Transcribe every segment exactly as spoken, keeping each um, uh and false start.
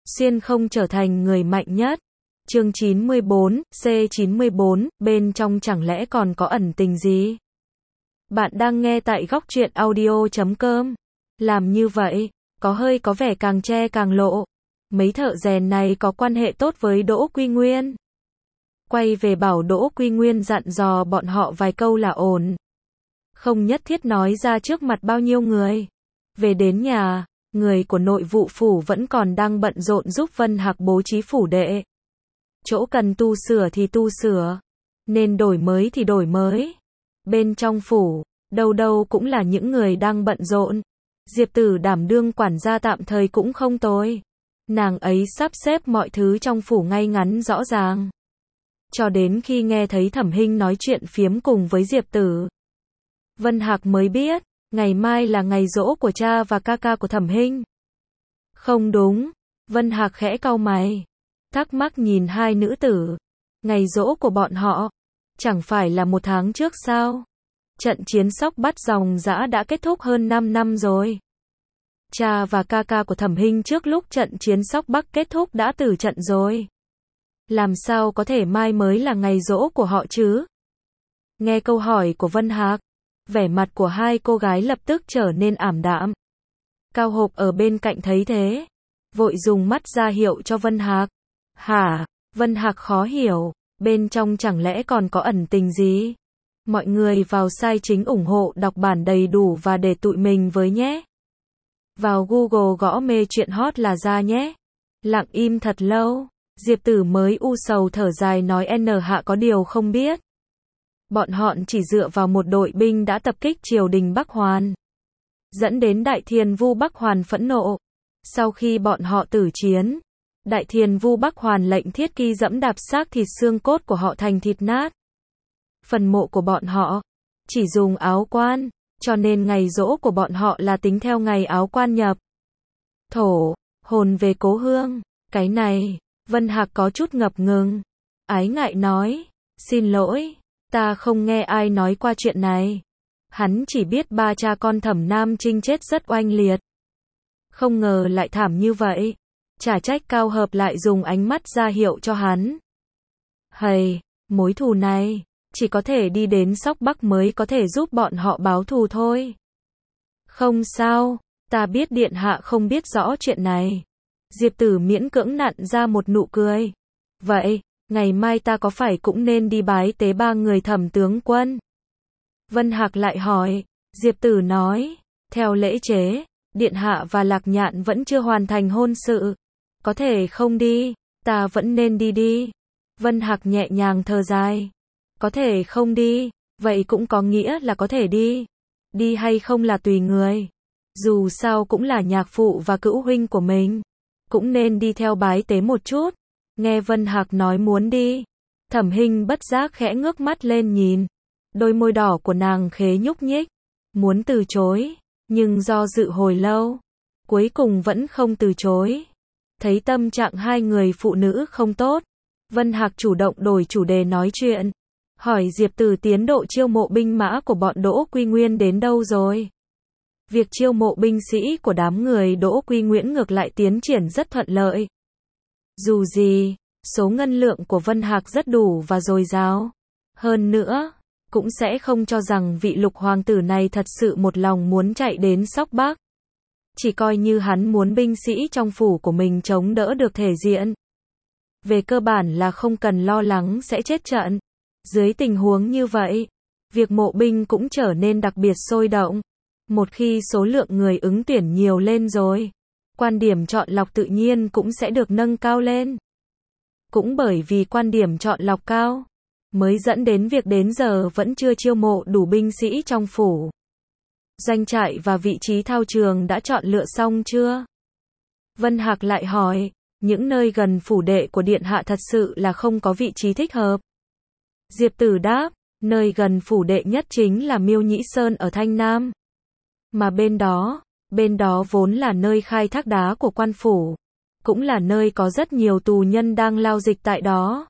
xuyên không trở thành người mạnh nhất. Chương chín mươi bốn, C chín mươi bốn, bên trong chẳng lẽ còn có ẩn tình gì? Bạn đang nghe tại góc truyện audio chấm com. Làm như vậy, có hơi có vẻ càng che càng lộ. Mấy thợ rèn này có quan hệ tốt với Đỗ Quy Nguyên. Quay về bảo Đỗ Quy Nguyên dặn dò bọn họ vài câu là ổn. Không nhất thiết nói ra trước mặt bao nhiêu người. Về đến nhà, người của nội vụ phủ vẫn còn đang bận rộn giúp Vân Hạc bố trí phủ đệ. Chỗ cần tu sửa thì tu sửa, nên đổi mới thì đổi mới. Bên trong phủ, đâu đâu cũng là những người đang bận rộn. Diệp Tử đảm đương quản gia tạm thời cũng không tồi. Nàng ấy sắp xếp mọi thứ trong phủ ngay ngắn rõ ràng. Cho đến khi nghe thấy Thẩm Hinh nói chuyện phiếm cùng với Diệp Tử, Vân Hạc mới biết, ngày mai là ngày giỗ của cha và ca ca của Thẩm Hinh. Không đúng, Vân Hạc khẽ cau mày, thắc mắc nhìn hai nữ tử. Ngày giỗ của bọn họ, chẳng phải là một tháng trước sao? Trận chiến Sóc Bắt Ròng Dã đã kết thúc hơn năm năm rồi. Cha và ca ca của Thẩm Hinh trước lúc trận chiến Sóc Bắc kết thúc đã tử trận rồi. Làm sao có thể mai mới là ngày giỗ của họ chứ? Nghe câu hỏi của Vân Hạc, vẻ mặt của hai cô gái lập tức trở nên ảm đạm. Cao Hộp ở bên cạnh thấy thế, vội dùng mắt ra hiệu cho Vân Hạc. Hả? Vân Hạc khó hiểu, bên trong chẳng lẽ còn có ẩn tình gì? Mọi người vào sai chính ủng hộ đọc bản đầy đủ và để tụi mình với nhé. Vào Google gõ mê chuyện hot là ra nhé. Lặng im thật lâu, Diệp Tử mới u sầu thở dài nói N Hạ có điều không biết. Bọn họ chỉ dựa vào một đội binh đã tập kích triều đình Bắc Hoàn, dẫn đến Đại Thiền Vu Bắc Hoàn phẫn nộ. Sau khi bọn họ tử chiến, Đại Thiền Vu Bắc Hoàn lệnh Thiết Kỳ dẫm đạp xác thịt xương cốt của họ thành thịt nát. Phần mộ của bọn họ chỉ dùng áo quan, cho nên ngày giỗ của bọn họ là tính theo ngày áo quan nhập thổ, hồn về cố hương. Cái này, Vân Hạc có chút ngập ngừng, ái ngại nói, xin lỗi, ta không nghe ai nói qua chuyện này. Hắn chỉ biết ba cha con Thẩm Nam Trinh chết rất oanh liệt. Không ngờ lại thảm như vậy. Chả trách Cao Hợp lại dùng ánh mắt ra hiệu cho hắn. Hầy, mối thù này, chỉ có thể đi đến Sóc Bắc mới có thể giúp bọn họ báo thù thôi. Không sao, ta biết điện hạ không biết rõ chuyện này. Diệp Tử miễn cưỡng nặn ra một nụ cười. Vậy, ngày mai ta có phải cũng nên đi bái tế ba người Thẩm tướng quân? Vân Hạc lại hỏi. Diệp Tử nói, theo lễ chế, điện hạ và Lạc Nhạn vẫn chưa hoàn thành hôn sự. Có thể không đi, ta vẫn nên đi đi. Vân Hạc nhẹ nhàng thở dài. Có thể không đi, vậy cũng có nghĩa là có thể đi. Đi hay không là tùy người. Dù sao cũng là nhạc phụ và cữu huynh của mình, cũng nên đi theo bái tế một chút. Nghe Vân Hạc nói muốn đi, Thẩm Hinh bất giác khẽ ngước mắt lên nhìn. Đôi môi đỏ của nàng khẽ nhúc nhích, muốn từ chối, nhưng do dự hồi lâu, cuối cùng vẫn không từ chối. Thấy tâm trạng hai người phụ nữ không tốt, Vân Hạc chủ động đổi chủ đề nói chuyện, hỏi Diệp Tử tiến độ chiêu mộ binh mã của bọn Đỗ Quy Nguyên đến đâu rồi. Việc chiêu mộ binh sĩ của đám người Đỗ Quy Nguyễn ngược lại tiến triển rất thuận lợi. Dù gì, số ngân lượng của Vân Hạc rất đủ và dồi dào. Hơn nữa, cũng sẽ không cho rằng vị lục hoàng tử này thật sự một lòng muốn chạy đến Sóc Bắc. Chỉ coi như hắn muốn binh sĩ trong phủ của mình chống đỡ được thể diện. Về cơ bản là không cần lo lắng sẽ chết trận. Dưới tình huống như vậy, việc mộ binh cũng trở nên đặc biệt sôi động. Một khi số lượng người ứng tuyển nhiều lên rồi, quan điểm chọn lọc tự nhiên cũng sẽ được nâng cao lên. Cũng bởi vì quan điểm chọn lọc cao, mới dẫn đến việc đến giờ vẫn chưa chiêu mộ đủ binh sĩ trong phủ. Doanh trại và vị trí thao trường đã chọn lựa xong chưa? Vân Hạc lại hỏi, những nơi gần phủ đệ của điện hạ thật sự là không có vị trí thích hợp. Diệp Tử đáp, nơi gần phủ đệ nhất chính là Miêu Nhĩ Sơn ở Thanh Nam. Mà bên đó, bên đó vốn là nơi khai thác đá của quan phủ, cũng là nơi có rất nhiều tù nhân đang lao dịch tại đó.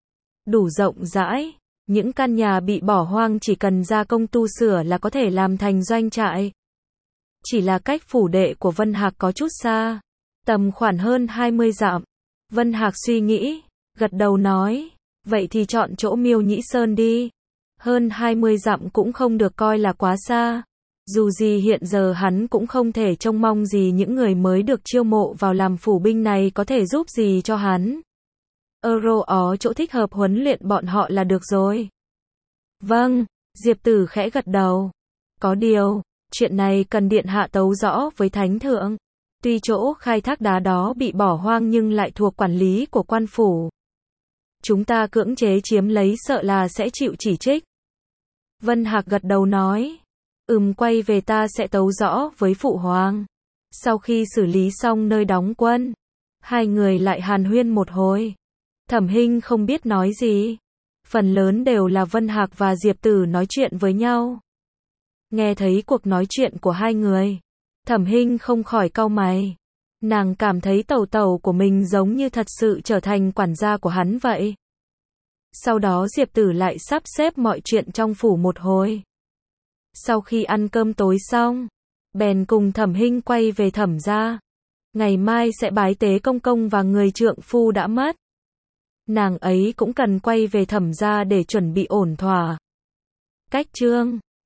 Đủ rộng rãi, những căn nhà bị bỏ hoang chỉ cần gia công tu sửa là có thể làm thành doanh trại. Chỉ là cách phủ đệ của Vân Hạc có chút xa, Tầm khoảng hơn hai mươi dặm. Vân Hạc suy nghĩ, gật đầu nói, vậy thì chọn chỗ Miêu Nhĩ Sơn đi. Hơn hai mươi dặm cũng không được coi là quá xa. Dù gì hiện giờ hắn cũng không thể trông mong gì những người mới được chiêu mộ vào làm phủ binh này có thể giúp gì cho hắn. Euro ó chỗ thích hợp huấn luyện bọn họ là được rồi. Vâng, Diệp Tử khẽ gật đầu. Có điều, chuyện này cần điện hạ tấu rõ với thánh thượng. Tuy chỗ khai thác đá đó bị bỏ hoang nhưng lại thuộc quản lý của quan phủ. Chúng ta cưỡng chế chiếm lấy sợ là sẽ chịu chỉ trích. Vân Hạc gật đầu nói. Ừm, quay về ta sẽ tấu rõ với phụ hoàng. Sau khi xử lý xong nơi đóng quân, hai người lại hàn huyên một hồi. Thẩm Hinh không biết nói gì. Phần lớn đều là Vân Hạc và Diệp Tử nói chuyện với nhau. Nghe thấy cuộc nói chuyện của hai người, Thẩm Hinh không khỏi cau mày. Nàng cảm thấy tẩu tẩu của mình giống như thật sự trở thành quản gia của hắn vậy. Sau đó Diệp Tử lại sắp xếp mọi chuyện trong phủ một hồi. Sau khi ăn cơm tối xong, bèn cùng Thẩm Hinh quay về Thẩm gia. Ngày mai sẽ bái tế công công và người trượng phu đã mất. Nàng ấy cũng cần quay về Thẩm gia để chuẩn bị ổn thỏa. Cách chương